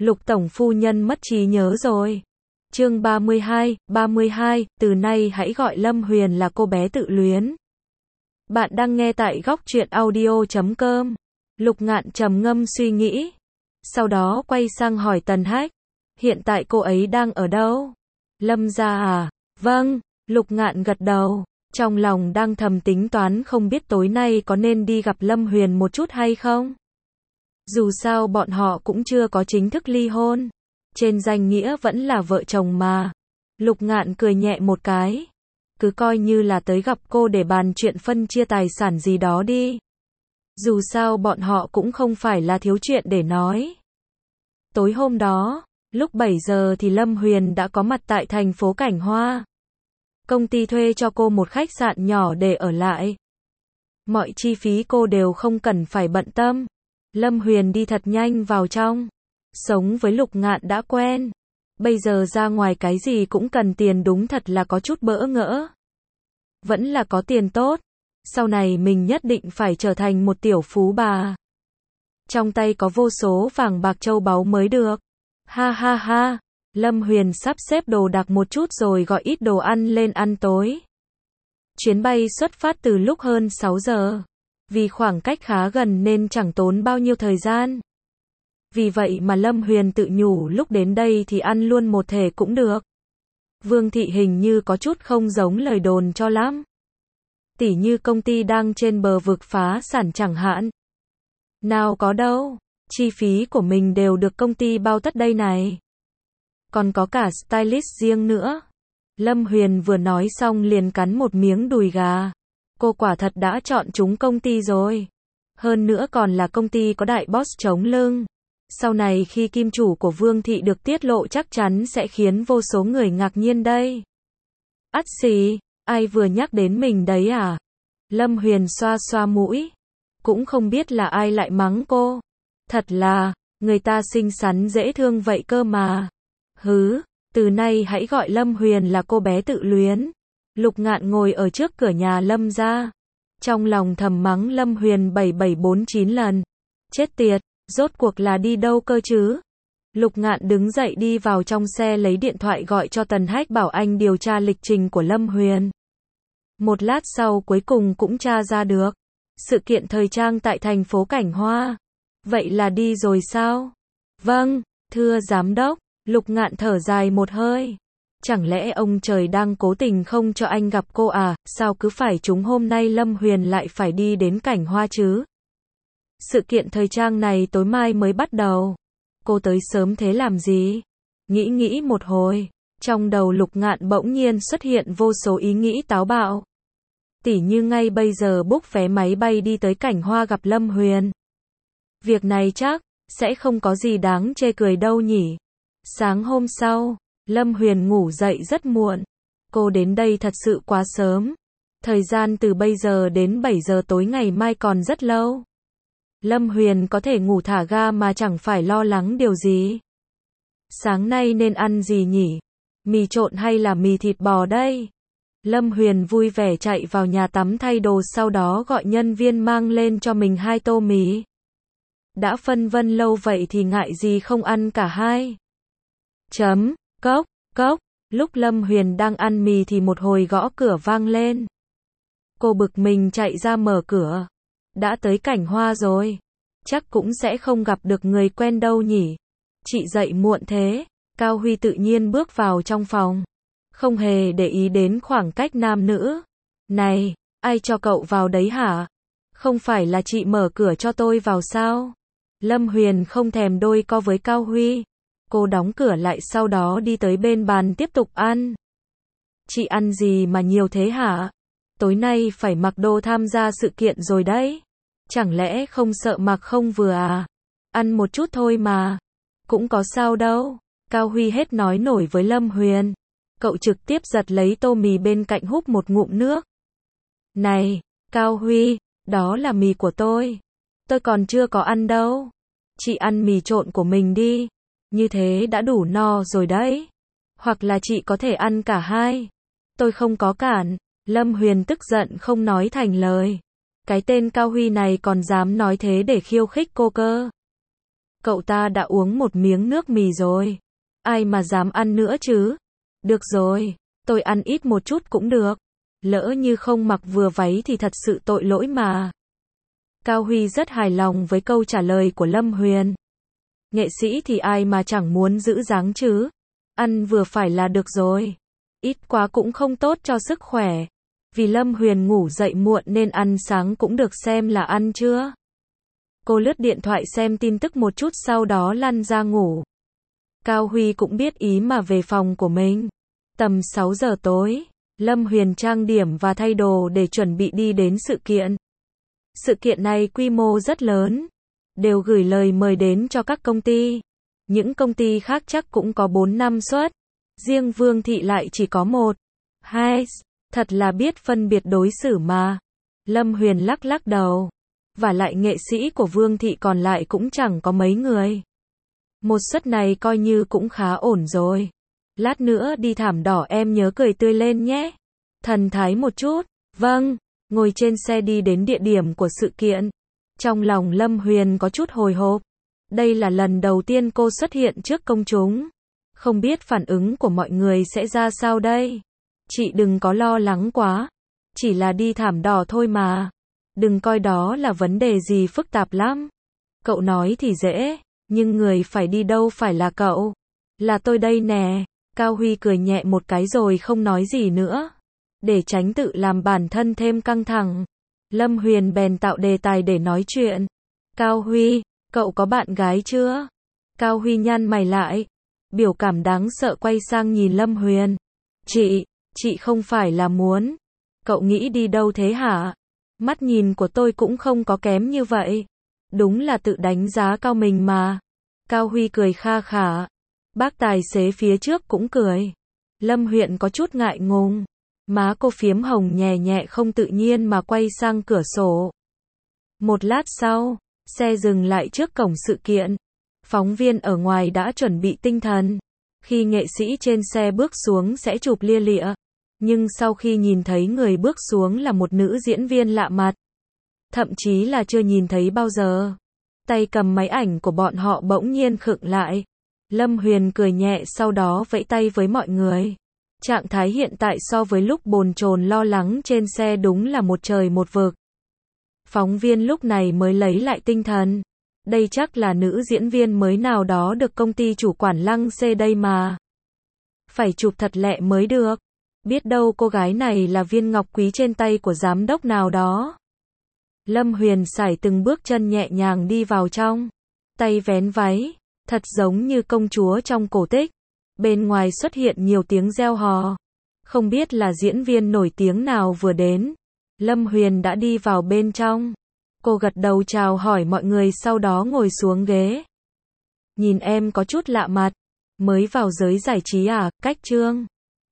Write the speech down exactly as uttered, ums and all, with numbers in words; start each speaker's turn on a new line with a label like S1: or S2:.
S1: Lục tổng phu nhân mất trí nhớ rồi. Chương ba mươi hai, ba mươi hai, từ nay hãy gọi Lâm Huyền là cô bé tự luyến. Bạn đang nghe tại góc truyện audio chấm com. Lục Ngạn trầm ngâm suy nghĩ. Sau đó quay sang hỏi Tần Hách. Hiện tại cô ấy đang ở đâu? Lâm gia à? Vâng, Lục Ngạn gật đầu. Trong lòng đang thầm tính toán không biết tối nay có nên đi gặp Lâm Huyền một chút hay không? Dù sao bọn họ cũng chưa có chính thức ly hôn. Trên danh nghĩa vẫn là vợ chồng mà. Lục Ngạn cười nhẹ một cái. Cứ coi như là tới gặp cô để bàn chuyện phân chia tài sản gì đó đi. Dù sao bọn họ cũng không phải là thiếu chuyện để nói. Tối hôm đó, lúc bảy giờ thì Lâm Huyền đã có mặt tại thành phố Cảnh Hoa. Công ty thuê cho cô một khách sạn nhỏ để ở lại. Mọi chi phí cô đều không cần phải bận tâm. Lâm Huyền đi thật nhanh vào trong. Sống với Lục Ngạn đã quen. Bây giờ ra ngoài cái gì cũng cần tiền đúng thật là có chút bỡ ngỡ. Vẫn là có tiền tốt. Sau này mình nhất định phải trở thành một tiểu phú bà. Trong tay có vô số vàng bạc châu báu mới được. Ha ha ha. Lâm Huyền sắp xếp đồ đạc một chút rồi gọi ít đồ ăn lên ăn tối. Chuyến bay xuất phát từ lúc hơn sáu giờ. Vì khoảng cách khá gần nên chẳng tốn bao nhiêu thời gian. Vì vậy mà Lâm Huyền tự nhủ lúc đến đây thì ăn luôn một thể cũng được. Vương thị hình như có chút không giống lời đồn cho lắm. Tỉ như công ty đang trên bờ vực phá sản chẳng hạn. Nào có đâu, chi phí của mình đều được công ty bao tất đây này. Còn có cả stylist riêng nữa. Lâm Huyền vừa nói xong liền cắn một miếng đùi gà. Cô quả thật đã chọn chúng công ty rồi. Hơn nữa còn là công ty có đại boss chống lưng. Sau này khi kim chủ của Vương thị được tiết lộ chắc chắn sẽ khiến vô số người ngạc nhiên đây. Ắt xì, ai vừa nhắc đến mình đấy à? Lâm Huyền xoa xoa mũi. Cũng không biết là ai lại mắng cô. Thật là, người ta xinh xắn dễ thương vậy cơ mà. Hứ, từ nay hãy gọi Lâm Huyền là cô bé tự luyến. Lục Ngạn ngồi ở trước cửa nhà Lâm gia. Trong lòng thầm mắng Lâm Huyền bảy bảy bốn chín lần. Chết tiệt, rốt cuộc là đi đâu cơ chứ? Lục Ngạn đứng dậy đi vào trong xe lấy điện thoại gọi cho Tần Hách bảo anh điều tra lịch trình của Lâm Huyền. Một lát sau cuối cùng cũng tra ra được. Sự kiện thời trang tại thành phố Cảnh Hoa. Vậy là đi rồi sao? Vâng, thưa giám đốc. Lục Ngạn thở dài một hơi. Chẳng lẽ ông trời đang cố tình không cho anh gặp cô à? Sao cứ phải trúng hôm nay Lâm Huyền lại phải đi đến Cảnh Hoa chứ? Sự kiện thời trang này tối mai mới bắt đầu. Cô tới sớm thế làm gì? Nghĩ nghĩ một hồi. Trong đầu Lục Ngạn bỗng nhiên xuất hiện vô số ý nghĩ táo bạo. Tỉ như ngay bây giờ book vé máy bay đi tới Cảnh Hoa gặp Lâm Huyền. Việc này chắc sẽ không có gì đáng chê cười đâu nhỉ. Sáng hôm sau, Lâm Huyền ngủ dậy rất muộn. Cô đến đây thật sự quá sớm. Thời gian từ bây giờ đến bảy giờ tối ngày mai còn rất lâu. Lâm Huyền có thể ngủ thả ga mà chẳng phải lo lắng điều gì. Sáng nay nên ăn gì nhỉ? Mì trộn hay là mì thịt bò đây? Lâm Huyền vui vẻ chạy vào nhà tắm thay đồ sau đó gọi nhân viên mang lên cho mình hai tô mì. Đã phân vân lâu vậy thì ngại gì không ăn cả hai. Chấm, cốc, cốc, lúc Lâm Huyền đang ăn mì thì một hồi gõ cửa vang lên. Cô bực mình chạy ra mở cửa. Đã tới Cảnh Hoa rồi. Chắc cũng sẽ không gặp được người quen đâu nhỉ. Chị dậy muộn thế. Cao Huy tự nhiên bước vào trong phòng. Không hề để ý đến khoảng cách nam nữ. Này, ai cho cậu vào đấy hả? Không phải là chị mở cửa cho tôi vào sao? Lâm Huyền không thèm đôi co với Cao Huy. Cô đóng cửa lại sau đó đi tới bên bàn tiếp tục ăn. Chị ăn gì mà nhiều thế hả? Tối nay phải mặc đồ tham gia sự kiện rồi đấy. Chẳng lẽ không sợ mặc không vừa à? Ăn một chút thôi mà. Cũng có sao đâu. Cao Huy hết nói nổi với Lâm Huyền. Cậu trực tiếp giật lấy tô mì bên cạnh húp một ngụm nước. Này, Cao Huy, đó là mì của tôi. Tôi còn chưa có ăn đâu. Chị ăn mì trộn của mình đi. Như thế đã đủ no rồi đấy. Hoặc là chị có thể ăn cả hai. Tôi không có cản. Lâm Huyền tức giận không nói thành lời. Cái tên Cao Huy này còn dám nói thế để khiêu khích cô cơ. Cậu ta đã uống một miếng nước mì rồi. Ai mà dám ăn nữa chứ? Được rồi, tôi ăn ít một chút cũng được. Lỡ như không mặc vừa váy thì thật sự tội lỗi mà. Cao Huy rất hài lòng với câu trả lời của Lâm Huyền. Nghệ sĩ thì ai mà chẳng muốn giữ dáng chứ? Ăn vừa phải là được rồi. Ít quá cũng không tốt cho sức khỏe. Vì Lâm Huyền ngủ dậy muộn nên ăn sáng cũng được xem là ăn chưa. Cô lướt điện thoại xem tin tức một chút sau đó lăn ra ngủ. Cao Huy cũng biết ý mà về phòng của mình. Tầm sáu giờ tối, Lâm Huyền trang điểm và thay đồ để chuẩn bị đi đến sự kiện. Sự kiện này quy mô rất lớn, đều gửi lời mời đến cho các công ty. Những công ty khác chắc cũng có bốn năm suất, riêng Vương Thị lại chỉ có một. Hai, thật là biết phân biệt đối xử mà. Lâm Huyền lắc lắc đầu. Và lại nghệ sĩ của Vương Thị còn lại cũng chẳng có mấy người. Một suất này coi như cũng khá ổn rồi. Lát nữa đi thảm đỏ em nhớ cười tươi lên nhé. Thần thái một chút. Vâng. Ngồi trên xe đi đến địa điểm của sự kiện. Trong lòng Lâm Huyền có chút hồi hộp. Đây là lần đầu tiên cô xuất hiện trước công chúng. Không biết phản ứng của mọi người sẽ ra sao đây. Chị đừng có lo lắng quá. Chỉ là đi thảm đỏ thôi mà. Đừng coi đó là vấn đề gì phức tạp lắm. Cậu nói thì dễ, nhưng người phải đi đâu phải là cậu. Là tôi đây nè. Cao Huy cười nhẹ một cái rồi không nói gì nữa. Để tránh tự làm bản thân thêm căng thẳng. Lâm Huyền bèn tạo đề tài để nói chuyện. Cao Huy, cậu có bạn gái chưa? Cao Huy nhăn mày lại. Biểu cảm đáng sợ quay sang nhìn Lâm Huyền. Chị, chị không phải là muốn. Cậu nghĩ đi đâu thế hả? Mắt nhìn của tôi cũng không có kém như vậy. Đúng là tự đánh giá cao mình mà. Cao Huy cười kha khả. Bác tài xế phía trước cũng cười. Lâm Huyền có chút ngại ngùng. Má cô phiếm hồng nhẹ nhẹ không tự nhiên mà quay sang cửa sổ. Một lát sau, xe dừng lại trước cổng sự kiện. Phóng viên ở ngoài đã chuẩn bị tinh thần. Khi nghệ sĩ trên xe bước xuống sẽ chụp lia lịa. Nhưng sau khi nhìn thấy người bước xuống là một nữ diễn viên lạ mặt. Thậm chí là chưa nhìn thấy bao giờ. Tay cầm máy ảnh của bọn họ bỗng nhiên khựng lại. Lâm Huyền cười nhẹ sau đó vẫy tay với mọi người. Trạng thái hiện tại so với lúc bồn chồn lo lắng trên xe đúng là một trời một vực. Phóng viên lúc này mới lấy lại tinh thần. Đây chắc là nữ diễn viên mới nào đó được công ty chủ quản Lăng Xê đây mà. Phải chụp thật lẹ mới được. Biết đâu cô gái này là viên ngọc quý trên tay của giám đốc nào đó. Lâm Huyền sải từng bước chân nhẹ nhàng đi vào trong. Tay vén váy. Thật giống như công chúa trong cổ tích. Bên ngoài xuất hiện nhiều tiếng reo hò. Không biết là diễn viên nổi tiếng nào vừa đến. Lâm Huyền đã đi vào bên trong. Cô gật đầu chào hỏi mọi người sau đó ngồi xuống ghế. Nhìn em có chút lạ mặt. Mới vào giới giải trí à, Cách Trương?